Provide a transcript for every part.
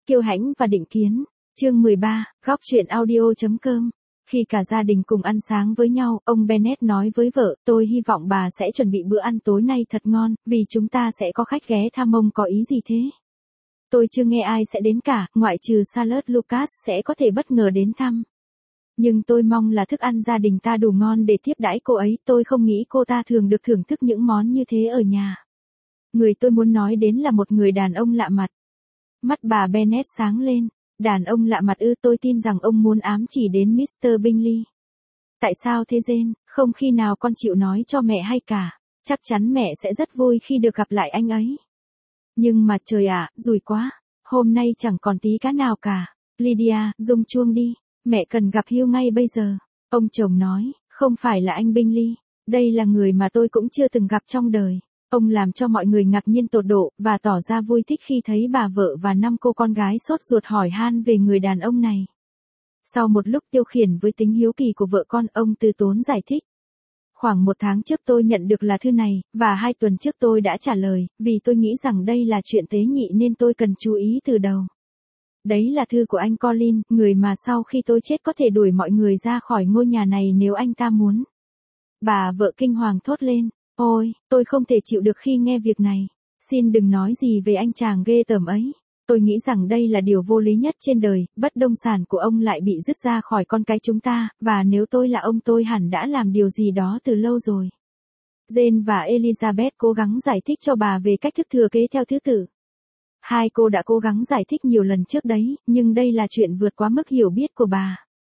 Kiêu hãnh và định kiến. Chương 13, góc truyện audio.com. Khi cả gia đình cùng ăn sáng với nhau, ông Bennett nói với vợ, tôi hy vọng bà sẽ chuẩn bị bữa ăn tối nay thật ngon, vì chúng ta sẽ có khách ghé thăm ông. Có ý gì thế? Tôi chưa nghe ai sẽ đến cả, ngoại trừ Charlotte Lucas sẽ có thể bất ngờ đến thăm. Nhưng tôi mong là thức ăn gia đình ta đủ ngon để tiếp đãi cô ấy, tôi không nghĩ cô ta thường được thưởng thức những món như thế ở nhà. Người tôi muốn nói đến là một người đàn ông lạ mặt. Mắt bà Bennett sáng lên. Đàn ông lạ mặt ư? Tôi tin rằng ông muốn ám chỉ đến Mr. Bingley. Tại sao thế Jane? Không khi nào con chịu nói cho mẹ hay cả. Chắc chắn mẹ sẽ rất vui khi được gặp lại anh ấy. Nhưng mà trời ạ, rủi quá. Hôm nay chẳng còn tí cá nào cả. Lydia, rung chuông đi. Mẹ cần gặp Hugh ngay bây giờ. Ông chồng nói, không phải là anh Bingley. Đây là người mà tôi cũng chưa từng gặp trong đời. Ông làm cho mọi người ngạc nhiên tột độ, và tỏ ra vui thích khi thấy bà vợ và 5 cô con gái sốt ruột hỏi han về người đàn ông này. Sau một lúc tiêu khiển với tính hiếu kỳ của vợ con, ông từ tốn giải thích. Khoảng 1 tháng trước tôi nhận được lá thư này, và 2 tuần trước tôi đã trả lời, vì tôi nghĩ rằng đây là chuyện tế nhị nên tôi cần chú ý từ đầu. Đấy là thư của anh Colin, người mà sau khi tôi chết có thể đuổi mọi người ra khỏi ngôi nhà này nếu anh ta muốn. Bà vợ kinh hoàng thốt lên. Ôi, tôi không thể chịu được khi nghe việc này. Xin đừng nói gì về anh chàng ghê tởm ấy. Tôi nghĩ rằng đây là điều vô lý nhất trên đời, bất động sản của ông lại bị dứt ra khỏi con cái chúng ta, và nếu tôi là ông tôi hẳn đã làm điều gì đó từ lâu rồi. Jane và Elizabeth cố gắng giải thích cho bà về cách thức thừa kế theo thứ tự. Hai cô đã cố gắng giải thích nhiều lần trước đấy, nhưng đây là chuyện vượt quá mức hiểu biết của bà.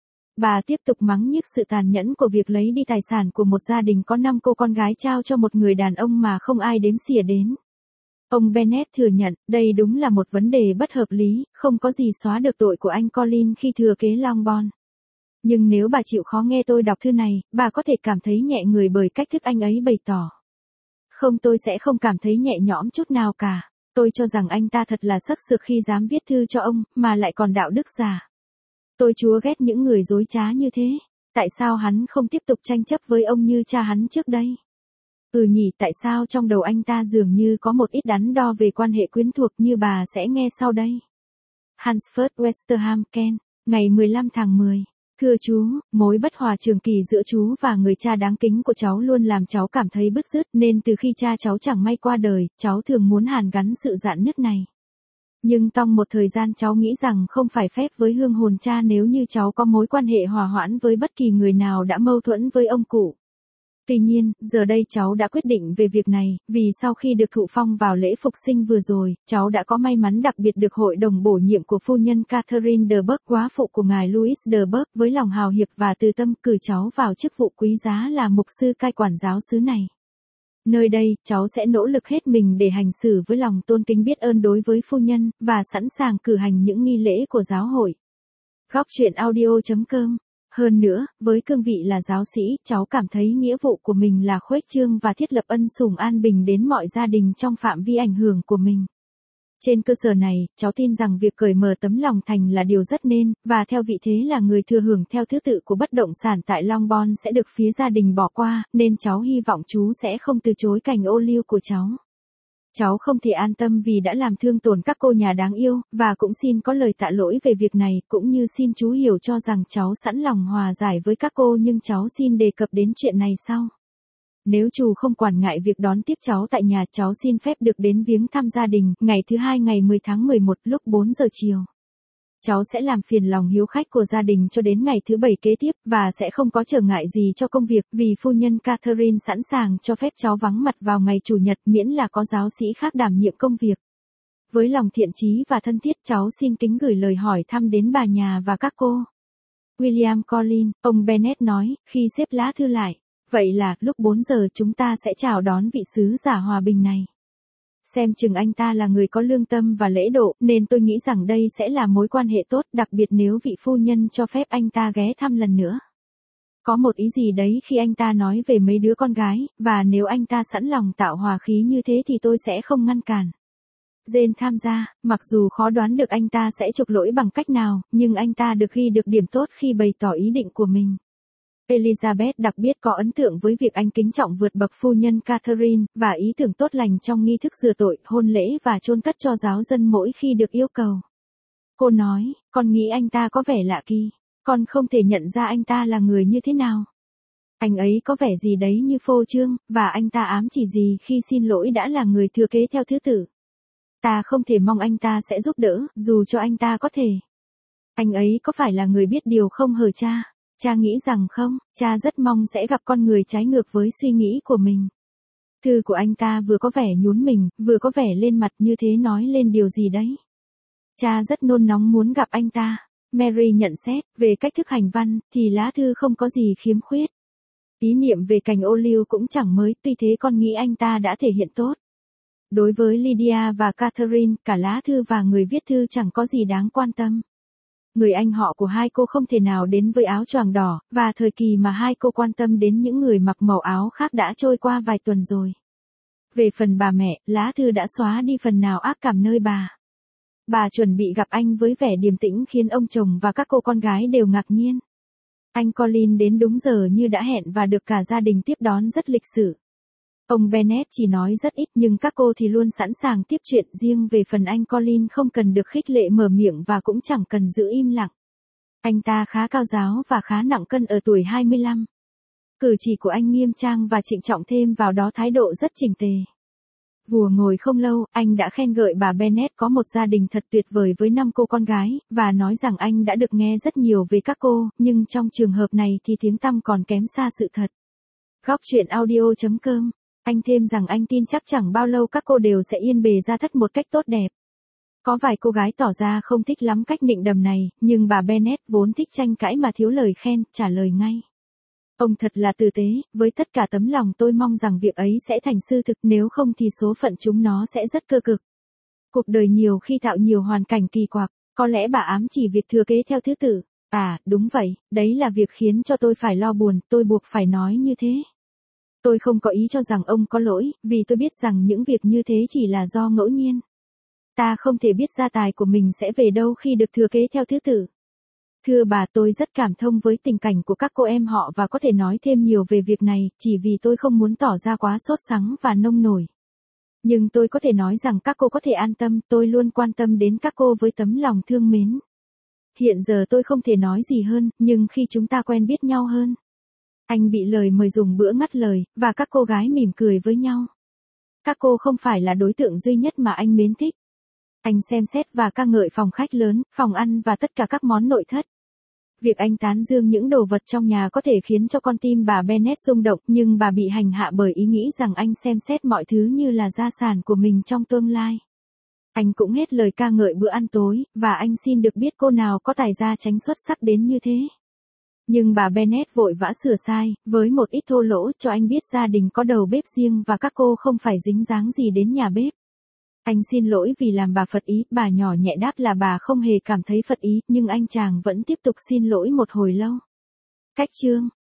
Bà tiếp tục mắng nhiếc sự tàn nhẫn của việc lấy đi tài sản của một gia đình có 5 cô con gái trao cho một người đàn ông mà không ai đếm xỉa đến. Ông Bennett thừa nhận, đây đúng là một vấn đề bất hợp lý, không có gì xóa được tội của anh Colin khi thừa kế Longbourn. Nhưng nếu bà chịu khó nghe tôi đọc thư này, bà có thể cảm thấy nhẹ người bởi cách thức anh ấy bày tỏ. Không, tôi sẽ không cảm thấy nhẹ nhõm chút nào cả. Tôi cho rằng anh ta thật là sắc sược khi dám viết thư cho ông, mà lại còn đạo đức giả. Tôi chúa ghét những người dối trá như thế. Tại sao hắn không tiếp tục tranh chấp với ông như cha hắn trước đây? Nhỉ, tại sao trong đầu anh ta dường như có một ít đắn đo về quan hệ quyến thuộc như bà sẽ nghe sau đây. Hansford Westerham, Kent, ngày 15 tháng 10. Thưa chú, mối bất hòa trường kỳ giữa chú và người cha đáng kính của cháu luôn làm cháu cảm thấy bứt rứt, nên từ khi cha cháu chẳng may qua đời, cháu thường muốn hàn gắn sự rạn nứt này. Nhưng trong một thời gian cháu nghĩ rằng không phải phép với hương hồn cha nếu như cháu có mối quan hệ hòa hoãn với bất kỳ người nào đã mâu thuẫn với ông cụ. Tuy nhiên, giờ đây cháu đã quyết định về việc này, vì sau khi được thụ phong vào lễ phục sinh vừa rồi, cháu đã có may mắn đặc biệt được hội đồng bổ nhiệm của phu nhân Catherine de Bourgh, góa phụ của ngài Louis de Bourgh, với lòng hào hiệp và từ tâm cử cháu vào chức vụ quý giá là mục sư cai quản giáo xứ này. Nơi đây, cháu sẽ nỗ lực hết mình để hành xử với lòng tôn kính biết ơn đối với phu nhân, và sẵn sàng cử hành những nghi lễ của giáo hội. Góc truyện audio.com. Hơn nữa, với cương vị là giáo sĩ, cháu cảm thấy nghĩa vụ của mình là khuếch trương và thiết lập ân sủng an bình đến mọi gia đình trong phạm vi ảnh hưởng của mình. Trên cơ sở này, cháu tin rằng việc cởi mở tấm lòng thành là điều rất nên, và theo vị thế là người thừa hưởng theo thứ tự của bất động sản tại Longbourn sẽ được phía gia đình bỏ qua, nên cháu hy vọng chú sẽ không từ chối cành ô liu của cháu. Cháu không thể an tâm vì đã làm thương tổn các cô nhà đáng yêu, và cũng xin có lời tạ lỗi về việc này, cũng như xin chú hiểu cho rằng cháu sẵn lòng hòa giải với các cô, nhưng cháu xin đề cập đến chuyện này sau. Nếu chú không quản ngại việc đón tiếp cháu tại nhà, cháu xin phép được đến viếng thăm gia đình, ngày thứ Hai ngày 10 tháng 11 lúc 4 giờ chiều. Cháu sẽ làm phiền lòng hiếu khách của gia đình cho đến ngày thứ 7 kế tiếp, và sẽ không có trở ngại gì cho công việc, vì phu nhân Catherine sẵn sàng cho phép cháu vắng mặt vào ngày Chủ nhật miễn là có giáo sĩ khác đảm nhiệm công việc. Với lòng thiện chí và thân thiết, cháu xin kính gửi lời hỏi thăm đến bà nhà và các cô. William Colin, ông Bennett nói, khi xếp lá thư lại. Vậy là, lúc 4 giờ chúng ta sẽ chào đón vị sứ giả hòa bình này. Xem chừng anh ta là người có lương tâm và lễ độ, nên tôi nghĩ rằng đây sẽ là mối quan hệ tốt, đặc biệt nếu vị phu nhân cho phép anh ta ghé thăm lần nữa. Có một ý gì đấy khi anh ta nói về mấy đứa con gái, và nếu anh ta sẵn lòng tạo hòa khí như thế thì tôi sẽ không ngăn cản. Jane tham gia, mặc dù khó đoán được anh ta sẽ chuộc lỗi bằng cách nào, nhưng anh ta được ghi được điểm tốt khi bày tỏ ý định của mình. Elizabeth đặc biệt có ấn tượng với việc anh kính trọng vượt bậc phu nhân Catherine, và ý tưởng tốt lành trong nghi thức rửa tội, hôn lễ và chôn cất cho giáo dân mỗi khi được yêu cầu. Cô nói, con nghĩ anh ta có vẻ lạ kỳ. Con không thể nhận ra anh ta là người như thế nào. Anh ấy có vẻ gì đấy như phô trương, và anh ta ám chỉ gì khi xin lỗi đã là người thừa kế theo thứ tự. Ta không thể mong anh ta sẽ giúp đỡ, dù cho anh ta có thể. Anh ấy có phải là người biết điều không hờ cha? Cha nghĩ rằng không, cha rất mong sẽ gặp con người trái ngược với suy nghĩ của mình. Thư của anh ta vừa có vẻ nhún mình, vừa có vẻ lên mặt như thế nói lên điều gì đấy. Cha rất nôn nóng muốn gặp anh ta. Mary nhận xét, về cách thức hành văn, thì lá thư không có gì khiếm khuyết. Ý niệm về cành ô liu cũng chẳng mới, tuy thế con nghĩ anh ta đã thể hiện tốt. Đối với Lydia và Catherine, cả lá thư và người viết thư chẳng có gì đáng quan tâm. Người anh họ của hai cô không thể nào đến với áo choàng đỏ, và thời kỳ mà hai cô quan tâm đến những người mặc màu áo khác đã trôi qua vài tuần rồi. Về phần bà mẹ, lá thư đã xóa đi phần nào ác cảm nơi bà. Bà chuẩn bị gặp anh với vẻ điềm tĩnh khiến ông chồng và các cô con gái đều ngạc nhiên. Anh Colin đến đúng giờ như đã hẹn và được cả gia đình tiếp đón rất lịch sự. Ông Bennett chỉ nói rất ít nhưng các cô thì luôn sẵn sàng tiếp chuyện, riêng về phần anh Colin không cần được khích lệ mở miệng và cũng chẳng cần giữ im lặng. Anh ta khá cao ráo và khá nặng cân ở tuổi 25. Cử chỉ của anh nghiêm trang và trịnh trọng, thêm vào đó thái độ rất chỉnh tề. Vừa ngồi không lâu, anh đã khen ngợi bà Bennett có một gia đình thật tuyệt vời với 5 cô con gái, và nói rằng anh đã được nghe rất nhiều về các cô, nhưng trong trường hợp này thì tiếng tăm còn kém xa sự thật. Góc truyện audio.com. Anh thêm rằng anh tin chắc chẳng bao lâu các cô đều sẽ yên bề gia thất một cách tốt đẹp. Có vài cô gái tỏ ra không thích lắm cách nịnh đầm này, nhưng bà Bennett vốn thích tranh cãi mà thiếu lời khen, trả lời ngay. Ông thật là tử tế, với tất cả tấm lòng tôi mong rằng việc ấy sẽ thành sự thực, nếu không thì số phận chúng nó sẽ rất cơ cực. Cuộc đời nhiều khi tạo nhiều hoàn cảnh kỳ quặc, có lẽ bà ám chỉ việc thừa kế theo thứ tự. À, đúng vậy, đấy là việc khiến cho tôi phải lo buồn, tôi buộc phải nói như thế. Tôi không có ý cho rằng ông có lỗi, vì tôi biết rằng những việc như thế chỉ là do ngẫu nhiên. Ta không thể biết gia tài của mình sẽ về đâu khi được thừa kế theo thứ tự. Thưa bà, tôi rất cảm thông với tình cảnh của các cô em họ và có thể nói thêm nhiều về việc này, chỉ vì tôi không muốn tỏ ra quá sốt sắng và nông nổi. Nhưng tôi có thể nói rằng các cô có thể an tâm, tôi luôn quan tâm đến các cô với tấm lòng thương mến. Hiện giờ tôi không thể nói gì hơn, nhưng khi chúng ta quen biết nhau hơn. Anh bị lời mời dùng bữa ngắt lời, và các cô gái mỉm cười với nhau. Các cô không phải là đối tượng duy nhất mà anh mến thích. Anh xem xét và ca ngợi phòng khách lớn, phòng ăn và tất cả các món nội thất. Việc anh tán dương những đồ vật trong nhà có thể khiến cho con tim bà Bennett rung động, nhưng bà bị hành hạ bởi ý nghĩ rằng anh xem xét mọi thứ như là gia sản của mình trong tương lai. Anh cũng hết lời ca ngợi bữa ăn tối, và anh xin được biết cô nào có tài gia chánh xuất sắc đến như thế. Nhưng bà Bennett vội vã sửa sai, với một ít thô lỗ, cho anh biết gia đình có đầu bếp riêng và các cô không phải dính dáng gì đến nhà bếp. Anh xin lỗi vì làm bà phật ý, bà nhỏ nhẹ đáp là bà không hề cảm thấy phật ý, nhưng anh chàng vẫn tiếp tục xin lỗi một hồi lâu. Cách chương